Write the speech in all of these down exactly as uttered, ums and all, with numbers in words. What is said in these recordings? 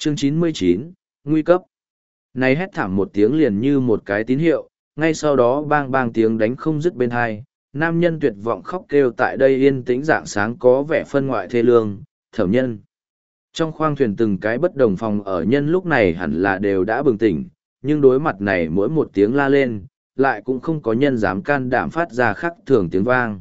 Chương chín mươi chín, nguy cấp. Này hét thảm một tiếng liền như một cái tín hiệu, ngay sau đó bang bang tiếng đánh không dứt bên hai, nam nhân tuyệt vọng khóc kêu tại đây yên tĩnh dạng sáng có vẻ phân ngoại thê lương, thẩm nhân. Trong khoang thuyền từng cái bất đồng phòng ở nhân lúc này hẳn là đều đã bừng tỉnh, nhưng đối mặt này mỗi một tiếng la lên, lại cũng không có nhân dám can đảm phát ra khắc thường tiếng vang.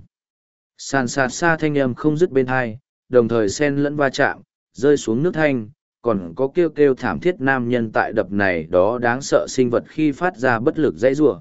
Sàn sạt xa thanh âm không dứt bên hai, đồng thời sen lẫn va chạm, rơi xuống nước thanh, còn có kêu kêu thảm thiết nam nhân tại đập này đó đáng sợ sinh vật khi phát ra bất lực dãy rủa.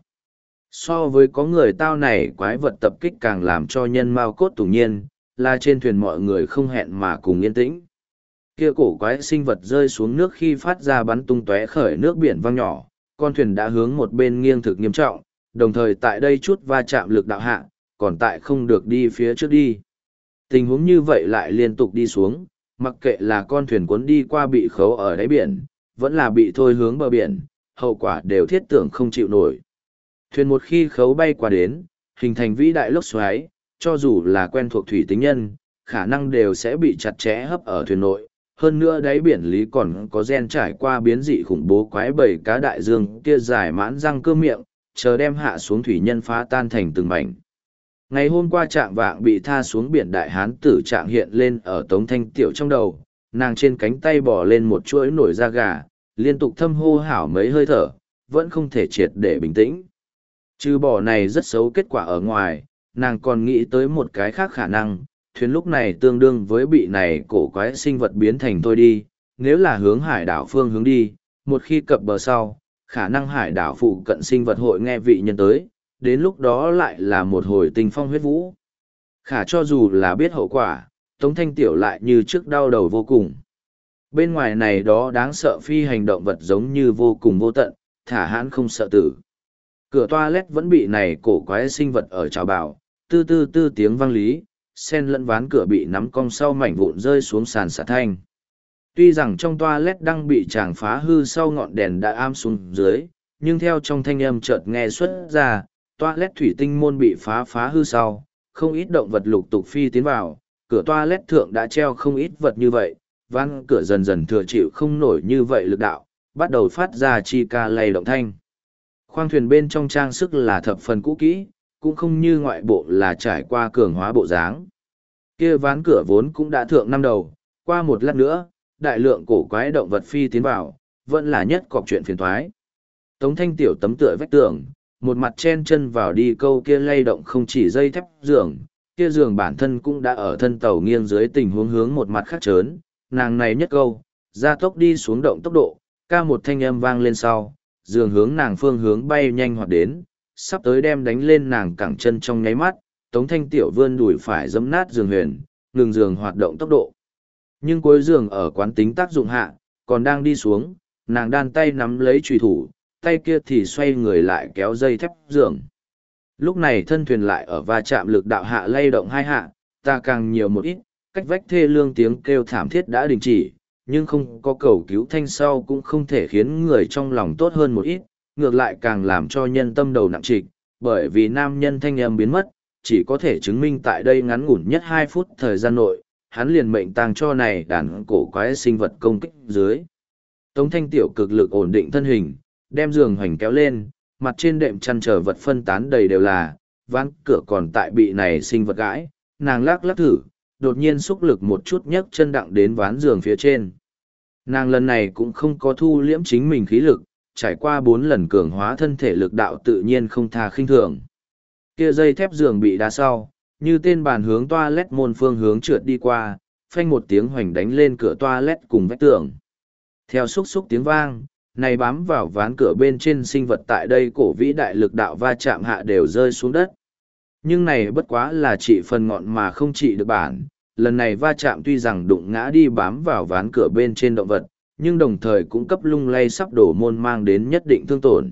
So với có người tao này quái vật tập kích càng làm cho nhân mau cốt tủng nhiên, là trên thuyền mọi người không hẹn mà cùng yên tĩnh. Kia cổ quái sinh vật rơi xuống nước khi phát ra bắn tung tóe khởi nước biển vang nhỏ, con thuyền đã hướng một bên nghiêng thực nghiêm trọng, đồng thời tại đây chút va chạm lực đạo hạ, còn tại không được đi phía trước đi. Tình huống như vậy lại liên tục đi xuống, mặc kệ là con thuyền cuốn đi qua bị khấu ở đáy biển, vẫn là bị thôi hướng bờ biển, hậu quả đều thiết tưởng không chịu nổi. Thuyền một khi khấu bay qua đến, hình thành vĩ đại lốc xoáy, cho dù là quen thuộc thủy tính nhân, khả năng đều sẽ bị chặt chẽ hấp ở thuyền nội. Hơn nữa đáy biển lý còn có gen trải qua biến dị khủng bố quái bầy cá đại dương kia dài mãn răng cơ miệng, chờ đem hạ xuống thủy nhân phá tan thành từng mảnh. Ngày hôm qua trạng vạng bị tha xuống biển đại hán tử trạng hiện lên ở Tống Thanh Tiểu trong đầu, nàng trên cánh tay bỏ lên một chuỗi nổi da gà, liên tục thâm hô hảo mấy hơi thở, vẫn không thể triệt để bình tĩnh. Trừ bỏ này rất xấu kết quả ở ngoài, nàng còn nghĩ tới một cái khác khả năng, thuyền lúc này tương đương với bị này cổ quái sinh vật biến thành thôi đi, nếu là hướng hải đảo phương hướng đi, một khi cập bờ sau, khả năng hải đảo phụ cận sinh vật hội nghe vị nhân tới, đến lúc đó lại là một hồi tình phong huyết vũ. Khả cho dù là biết hậu quả, Tống Thanh Tiểu lại như trước đau đầu vô cùng. Bên ngoài này đó đáng sợ phi hành động vật giống như vô cùng vô tận, thả hãn không sợ tử. Cửa toilet vẫn bị này cổ quái sinh vật ở trào bảo, tư tư tư tiếng vang lý, sen lẫn ván cửa bị nắm cong sau mảnh vụn rơi xuống sàn xả thanh. Tuy rằng trong toilet đang bị chàng phá hư sau ngọn đèn đã am xuống dưới, nhưng theo trong thanh âm chợt nghe xuất ra, toilet thủy tinh môn bị phá phá hư sau, không ít động vật lục tục phi tiến vào, cửa toilet thượng đã treo không ít vật như vậy, ván cửa dần dần thừa chịu không nổi như vậy lực đạo, bắt đầu phát ra chi ca lay động thanh. Khoang thuyền bên trong trang sức là thập phần cũ kỹ, cũng không như ngoại bộ là trải qua cường hóa bộ dáng. Kia ván cửa vốn cũng đã thượng năm đầu, qua một lát nữa, đại lượng cổ quái động vật phi tiến vào, vẫn là nhất cọc chuyện phiền thoái. Tống Thanh Tiểu tấm tựa vách tường, một mặt chen chân vào đi câu kia lay động không chỉ dây thép giường, kia giường bản thân cũng đã ở thân tàu nghiêng dưới tình huống hướng một mặt khác trớn, nàng này nhất câu, ra tốc đi xuống động tốc độ, ca một thanh âm vang lên sau, giường hướng nàng phương hướng bay nhanh hoạt đến, sắp tới đem đánh lên nàng cẳng chân trong nháy mắt, Tống Thanh Tiểu vươn đùi phải giẫm nát giường huyền, ngừng giường hoạt động tốc độ. Nhưng cuối giường ở quán tính tác dụng hạ, còn đang đi xuống, nàng đan tay nắm lấy chùy thủ, tay kia thì xoay người lại kéo dây thép giường. Lúc này thân thuyền lại ở va chạm lực đạo hạ lay động hai hạ, ta càng nhiều một ít, cách vách thê lương tiếng kêu thảm thiết đã đình chỉ, nhưng không có cầu cứu thanh sau cũng không thể khiến người trong lòng tốt hơn một ít, ngược lại càng làm cho nhân tâm đầu nặng trịch, bởi vì nam nhân thanh âm biến mất, chỉ có thể chứng minh tại đây ngắn ngủn nhất hai phút thời gian nội, hắn liền mệnh tang cho này đàn cổ quái sinh vật công kích dưới. Tống Thanh Tiểu cực lực ổn định thân hình, đem giường hoành kéo lên, mặt trên đệm chăn trở vật phân tán đầy đều là, ván cửa còn tại bị này sinh vật gãi, nàng lắc lắc thử, đột nhiên xúc lực một chút nhấc chân đặng đến ván giường phía trên. Nàng lần này cũng không có thu liễm chính mình khí lực, trải qua bốn lần cường hóa thân thể lực đạo tự nhiên không tha khinh thường. Kia dây thép giường bị đá sau, như tên bàn hướng toilet môn phương hướng trượt đi qua, phanh một tiếng hoành đánh lên cửa toilet cùng vách tường. Theo xúc xúc tiếng vang, này bám vào ván cửa bên trên sinh vật tại đây cổ vĩ đại lực đạo va chạm hạ đều rơi xuống đất. Nhưng này bất quá là trị phần ngọn mà không trị được bản, lần này va chạm tuy rằng đụng ngã đi bám vào ván cửa bên trên động vật, nhưng đồng thời cũng cấp lung lay sắp đổ môn mang đến nhất định thương tổn.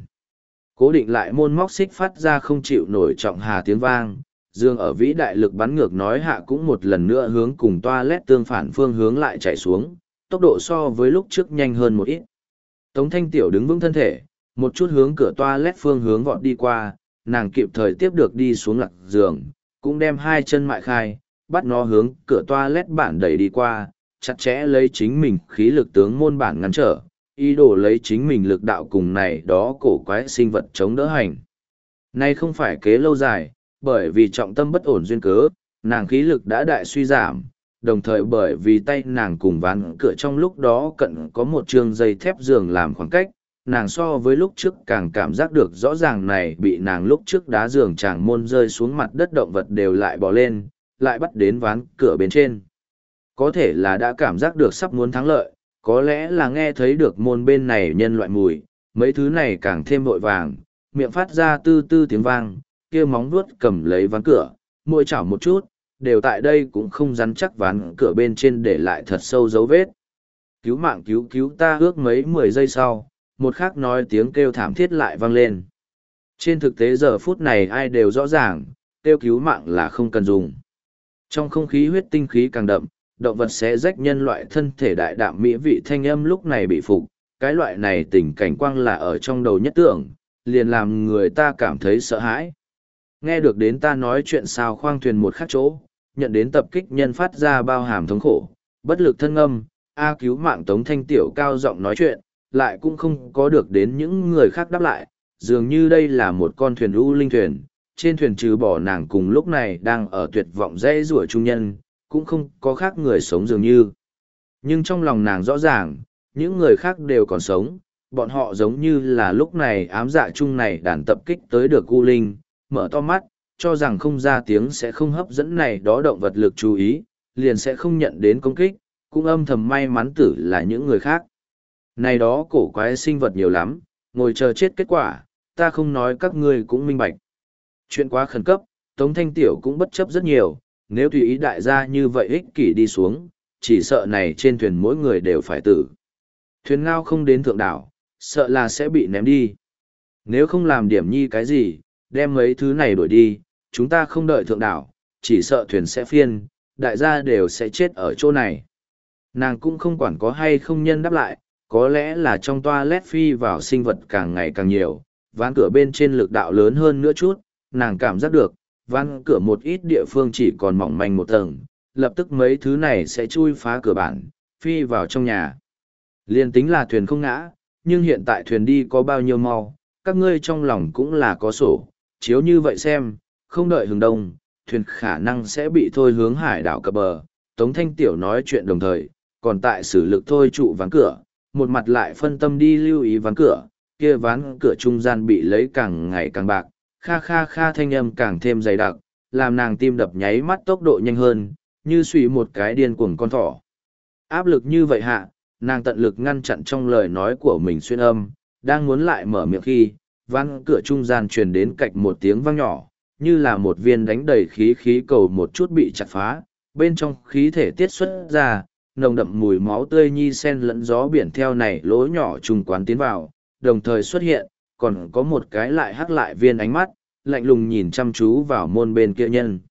Cố định lại môn móc xích phát ra không chịu nổi trọng hà tiếng vang, dương ở vĩ đại lực bắn ngược nói hạ cũng một lần nữa hướng cùng toilet tương phản phương hướng lại chạy xuống, tốc độ so với lúc trước nhanh hơn một ít. Tống Thanh Tiểu đứng vững thân thể, một chút hướng cửa toilet phương hướng vọt đi qua, nàng kịp thời tiếp được đi xuống lạc giường, cũng đem hai chân mại khai, bắt nó hướng cửa toilet bản đẩy đi qua, chặt chẽ lấy chính mình khí lực tướng môn bản ngăn trở, ý đồ lấy chính mình lực đạo cùng này đó cổ quái sinh vật chống đỡ hành. Nay không phải kế lâu dài, bởi vì trọng tâm bất ổn duyên cớ, nàng khí lực đã đại suy giảm, đồng thời bởi vì tay nàng cùng ván cửa trong lúc đó cận có một trường dây thép giường làm khoảng cách, nàng so với lúc trước càng cảm giác được rõ ràng này bị nàng lúc trước đá giường chàng môn rơi xuống mặt đất động vật đều lại bỏ lên, lại bắt đến ván cửa bên trên. Có thể là đã cảm giác được sắp muốn thắng lợi, có lẽ là nghe thấy được môn bên này nhân loại mùi, mấy thứ này càng thêm vội vàng, miệng phát ra tư tư tiếng vang, kia móng vuốt cầm lấy ván cửa, môi chảo một chút, đều tại đây cũng không rắn chắc ván cửa bên trên để lại thật sâu dấu vết. Cứu mạng cứu cứu ta ước mấy mười giây sau, một khắc nói tiếng kêu thảm thiết lại vang lên. Trên thực tế giờ phút này ai đều rõ ràng, kêu cứu mạng là không cần dùng. Trong không khí huyết tinh khí càng đậm, động vật sẽ rách nhân loại thân thể đại đạm mỹ vị thanh âm lúc này bị phục, cái loại này tình cảnh quang là ở trong đầu nhất tưởng, liền làm người ta cảm thấy sợ hãi. Nghe được đến ta nói chuyện sao khoang thuyền một khắc chỗ, nhận đến tập kích nhân phát ra bao hàm thống khổ, bất lực thân âm, A cứu mạng Tống Thanh Tiểu cao giọng nói chuyện, lại cũng không có được đến những người khác đáp lại, dường như đây là một con thuyền u linh thuyền, trên thuyền trừ bỏ nàng cùng lúc này đang ở tuyệt vọng dãy rủa trung nhân, cũng không có khác người sống dường như. Nhưng trong lòng nàng rõ ràng, những người khác đều còn sống, bọn họ giống như là lúc này ám dạ chung này đàn tập kích tới được u linh, mở to mắt, cho rằng không ra tiếng sẽ không hấp dẫn này đó động vật lực chú ý, liền sẽ không nhận đến công kích, cũng âm thầm may mắn tử là những người khác. Này đó cổ quái sinh vật nhiều lắm, ngồi chờ chết kết quả, ta không nói các ngươi cũng minh bạch. Chuyện quá khẩn cấp, Tống Thanh Tiểu cũng bất chấp rất nhiều, nếu tùy ý đại gia như vậy ích kỷ đi xuống, chỉ sợ này trên thuyền mỗi người đều phải tử. Thuyền ngao không đến thượng đảo, sợ là sẽ bị ném đi. Nếu không làm điểm nhi cái gì, đem mấy thứ này đuổi đi, chúng ta không đợi thượng đảo, chỉ sợ thuyền sẽ phiên, đại gia đều sẽ chết ở chỗ này. Nàng cũng không quản có hay không nhân đáp lại, có lẽ là trong toilet phi vào sinh vật càng ngày càng nhiều, ván cửa bên trên lực đạo lớn hơn nữa chút, nàng cảm giác được, ván cửa một ít địa phương chỉ còn mỏng manh một tầng, lập tức mấy thứ này sẽ chui phá cửa bản, phi vào trong nhà. Liên tính là thuyền không ngã, nhưng hiện tại thuyền đi có bao nhiêu mau, các ngươi trong lòng cũng là có sổ, chiếu như vậy xem, không đợi hướng đông, thuyền khả năng sẽ bị thôi hướng hải đảo cập bờ. Tống Thanh Tiểu nói chuyện đồng thời, còn tại sử lực thôi trụ ván cửa, một mặt lại phân tâm đi lưu ý ván cửa, kia ván cửa trung gian bị lấy càng ngày càng bạc, kha kha kha thanh âm càng thêm dày đặc, làm nàng tim đập nháy mắt tốc độ nhanh hơn, như suy một cái điên cuồng con thỏ. Áp lực như vậy hạ, nàng tận lực ngăn chặn trong lời nói của mình xuyên âm, đang muốn lại mở miệng khi, ván cửa trung gian truyền đến cạch một tiếng vang nhỏ, như là một viên đánh đầy khí khí cầu một chút bị chặt phá, bên trong khí thể tiết xuất ra, nồng đậm mùi máu tươi nhi sen lẫn gió biển theo này lỗ nhỏ trùng quán tiến vào, đồng thời xuất hiện, còn có một cái lại hắc lại viên ánh mắt, lạnh lùng nhìn chăm chú vào môn bên kia nhân.